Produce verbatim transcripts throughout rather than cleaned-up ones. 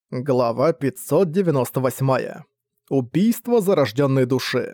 Глава пятьсот девяносто восемь. Убийство зарожденной души.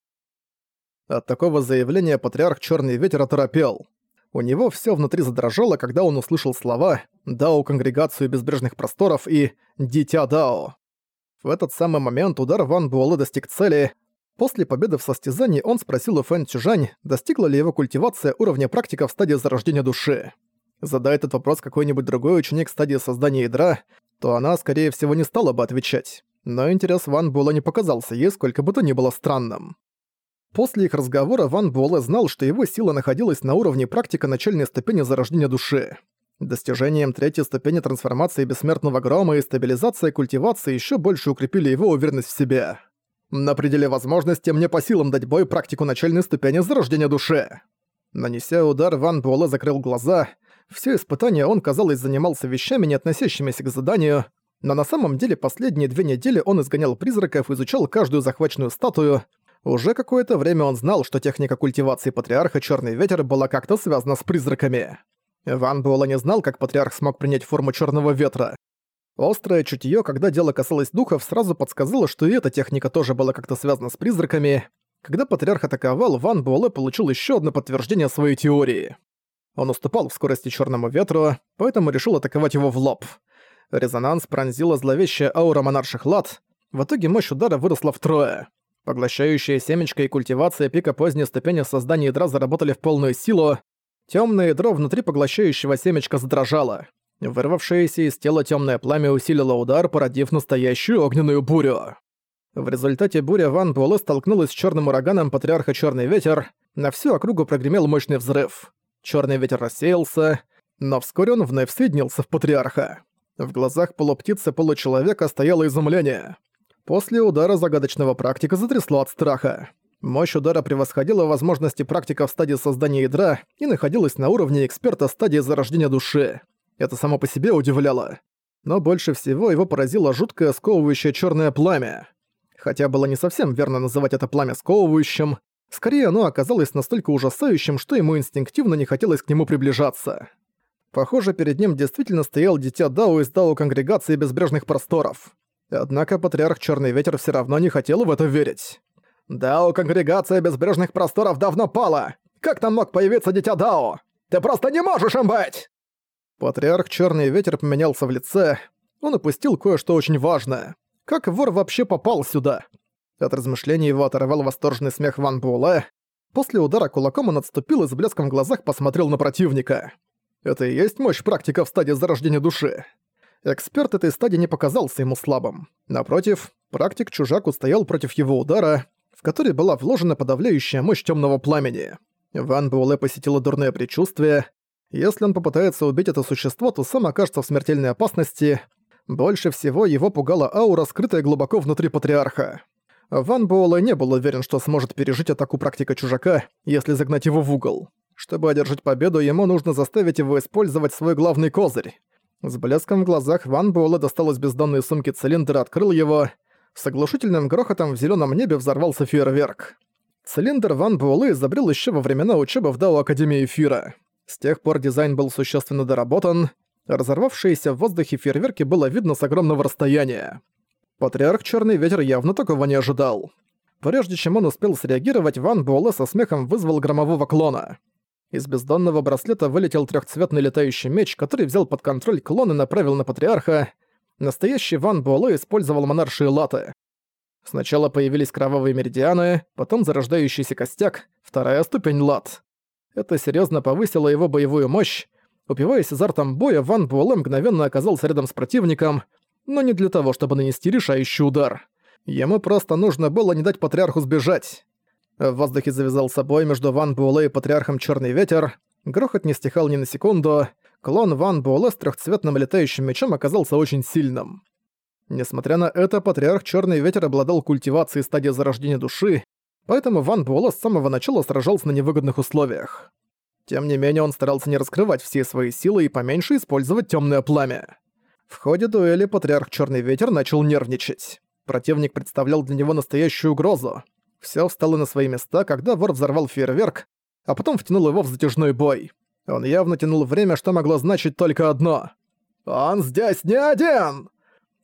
От такого заявления патриарх Черный Ветер оторопел. У него все внутри задрожало, когда он услышал слова «Дао Конгрегацию Безбрежных Просторов» и «Дитя Дао». В этот самый момент удар Ван Буэлэ достиг цели. После победы в состязании он спросил у Фэн Цюжань, достигла ли его культивация уровня практика в стадии зарождения души. Задай этот вопрос какой-нибудь другой ученик стадии создания ядра, то она, скорее всего, не стала бы отвечать. Но интерес Ван Буэлэ не показался ей сколько бы то ни было странным. После их разговора Ван Буэлэ знал, что его сила находилась на уровне практика начальной ступени зарождения души. Достижением третьей ступени трансформации бессмертного грома и стабилизация культивации еще больше укрепили его уверенность в себе. На пределе возможности мне по силам дать бой практику начальной ступени зарождения души. Нанеся удар, Ван Буэлэ закрыл глаза. Все испытания он, казалось, занимался вещами, не относящимися к заданию, но на самом деле последние две недели он изгонял призраков и изучал каждую захваченную статую. Уже какое-то время он знал, что техника культивации Патриарха Черный Ветер была как-то связана с призраками. Ван Буэлэ не знал, как Патриарх смог принять форму Черного Ветра. Острое чутье, когда дело касалось духов, сразу подсказало, что и эта техника тоже была как-то связана с призраками. Когда Патриарх атаковал, Ван Буэлэ получил еще одно подтверждение своей теории. Он уступал в скорости Черному Ветру, поэтому решил атаковать его в лоб. Резонанс пронзила зловещая аура монарших лад. В итоге мощь удара выросла втрое. Поглощающая семечко и культивация пика поздней ступени создания ядра заработали в полную силу. Темное ядро внутри поглощающего семечка задрожало. Вырвавшееся из тела темное пламя усилило удар, породив настоящую огненную бурю. В результате буря Ван Буэлэ столкнулась с черным ураганом Патриарха Черный Ветер. На всю округу прогремел мощный взрыв. Черный ветер рассеялся, но вскоре он вновь соединился в Патриарха. В глазах полуптицы-получеловека стояло изумление. После удара загадочного практика затрясло от страха. Мощь удара превосходила возможности практика в стадии создания ядра и находилась на уровне эксперта стадии зарождения души. Это само по себе удивляло. Но больше всего его поразило жуткое сковывающее черное пламя. Хотя было не совсем верно называть это пламя сковывающим, скорее оно оказалось настолько ужасающим, что ему инстинктивно не хотелось к нему приближаться. Похоже, перед ним действительно стоял Дитя Дао из Дао Конгрегации Безбрежных Просторов. Однако Патриарх Черный Ветер все равно не хотел в это верить. «Дао Конгрегация Безбрежных Просторов давно пала! Как там мог появиться Дитя Дао? Ты просто не можешь им быть!» Патриарх Черный Ветер поменялся в лице. Он упустил кое-что очень важное. Как вор вообще попал сюда? От размышлений его оторвал восторженный смех Ван Буэлэ. После удара кулаком он отступил и с блеском в глазах посмотрел на противника. Это и есть мощь практика в стадии зарождения души. Эксперт этой стадии не показался ему слабым. Напротив, практик-чужак устоял против его удара, в который была вложена подавляющая мощь темного пламени. Ван Буэлэ посетило дурное предчувствие. Если он попытается убить это существо, то сам окажется в смертельной опасности. Больше всего его пугала аура, скрытая глубоко внутри Патриарха. Ван Буэлэ не был уверен, что сможет пережить атаку практика чужака, если загнать его в угол. Чтобы одержать победу, ему нужно заставить его использовать свой главный козырь. С блеском в глазах Ван Буэлэ достал из бездонной сумки цилиндр и открыл его. С оглушительным грохотом в зелёном небе взорвался фейерверк. Цилиндр Ван Буэлэ изобрел ещё во времена учебы в Дао Академии Эфира. С тех пор дизайн был существенно доработан. Разорвавшиеся в воздухе фейерверки было видно с огромного расстояния. Патриарх Черный Ветер явно такого не ожидал. Прежде чем он успел среагировать, Ван Буэлэ со смехом вызвал громового клона. Из бездонного браслета вылетел трехцветный летающий меч, который взял под контроль клон и направил на Патриарха. Настоящий Ван Буэлэ использовал монаршие латы. Сначала появились кровавые меридианы, потом зарождающийся костяк, вторая ступень лат. Это серьезно повысило его боевую мощь. Упиваясь азартом боя, Ван Буэлэ мгновенно оказался рядом с противником, но не для того, чтобы нанести решающий удар. Ему просто нужно было не дать Патриарху сбежать. В воздухе завязался бой между Ван Буэлэ и Патриархом Черный Ветер. Грохот не стихал ни на секунду. Клон Ван Буэлэ с трехцветным летающим мечом оказался очень сильным. Несмотря на это, Патриарх Черный Ветер обладал культивацией стадии зарождения души, поэтому Ван Буэлэ с самого начала сражался на невыгодных условиях. Тем не менее, он старался не раскрывать все свои силы и поменьше использовать темное пламя. В ходе дуэли Патриарх Черный Ветер начал нервничать. Противник представлял для него настоящую угрозу. Всё встало на свои места, когда вор взорвал фейерверк, а потом втянул его в затяжной бой. Он явно тянул время, что могло значить только одно. «Он здесь не один!»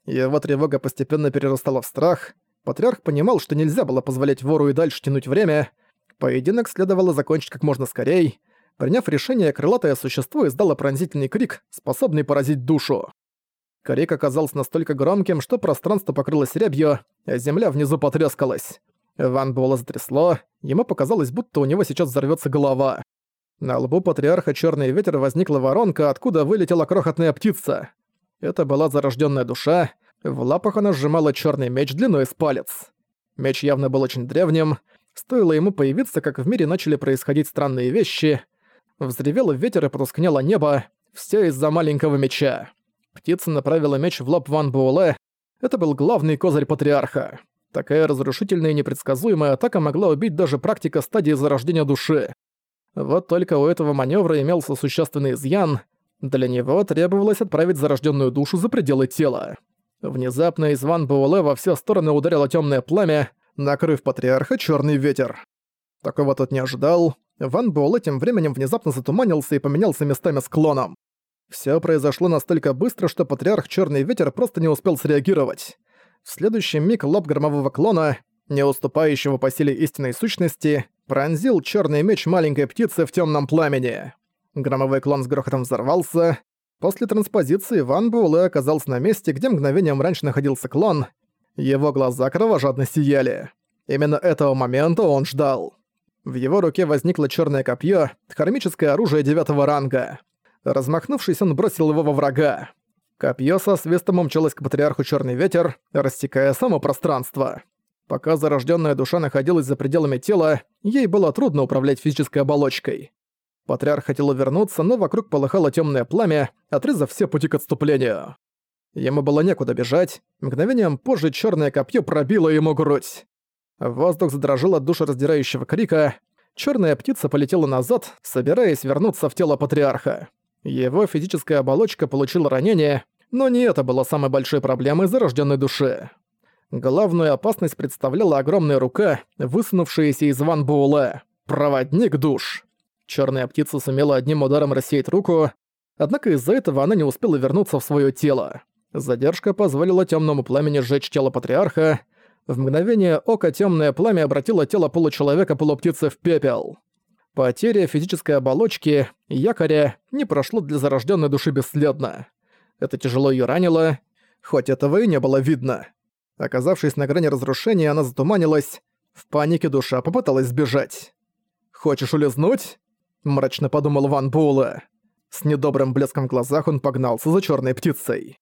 Его тревога постепенно перерастала в страх. Патриарх понимал, что нельзя было позволять вору и дальше тянуть время. Поединок следовало закончить как можно скорей. Приняв решение, крылатое существо издало пронзительный крик, способный поразить душу. Крик оказался настолько громким, что пространство покрылось рябью, а земля внизу потрескалась. Ван Буэлэ затрясло, ему показалось, будто у него сейчас взорвётся голова. На лбу патриарха Чёрный Ветер возникла воронка, откуда вылетела крохотная птица. Это была зарождённая душа, в лапах она сжимала чёрный меч длиной с палец. Меч явно был очень древним, стоило ему появиться, как в мире начали происходить странные вещи. Взревел ветер и потускнело небо, всё из-за маленького меча. Птица направила меч в лоб Ван Буэлэ. Это был главный козырь патриарха. Такая разрушительная и непредсказуемая атака могла убить даже практика стадии зарождения души. Вот только у этого маневра имелся существенный изъян. Для него требовалось отправить зарожденную душу за пределы тела. Внезапно из Ван Буэлэ во все стороны ударило темное пламя, накрыв патриарха черный ветер. Такого тот не ожидал. Ван Буэлэ тем временем внезапно затуманился и поменялся местами с клоном. Все произошло настолько быстро, что патриарх Черный Ветер просто не успел среагировать. В следующий миг лоб громового клона, не уступающего по силе истинной сущности, пронзил черный меч маленькой птицы в темном пламени. Громовой клон с грохотом взорвался. После транспозиции Ван Буэлэ оказался на месте, где мгновением раньше находился клон. Его глаза кровожадно сияли. Именно этого момента он ждал. В его руке возникло черное копье, кармическое оружие девятого ранга. Размахнувшись, он бросил его во врага. Копье со свистом умчалось к патриарху Черный Ветер, рассекая само пространство. Пока зарожденная душа находилась за пределами тела, ей было трудно управлять физической оболочкой. Патриарх хотел увернуться, но вокруг полыхало темное пламя, отрезав все пути к отступлению. Ему было некуда бежать, мгновением позже черное копье пробило ему грудь. Воздух задрожал от душераздирающего крика, черная птица полетела назад, собираясь вернуться в тело патриарха. Его физическая оболочка получила ранение, но не это было самой большой проблемой зарожденной души. Главную опасность представляла огромная рука, высунувшаяся из Ван Буэлэ. Проводник душ. Черная птица сумела одним ударом рассеять руку, однако из-за этого она не успела вернуться в свое тело. Задержка позволила темному пламени сжечь тело патриарха. В мгновение ока темное пламя обратило тело получеловека-полуптицы в пепел. Потеря физической оболочки, якоря, не прошло для зарожденной души бесследно. Это тяжело ее ранило, хоть этого и не было видно. Оказавшись на грани разрушения, она затуманилась. В панике душа попыталась сбежать. «Хочешь улизнуть?» – мрачно подумал Ван Буэлэ. С недобрым блеском в глазах он погнался за черной птицей.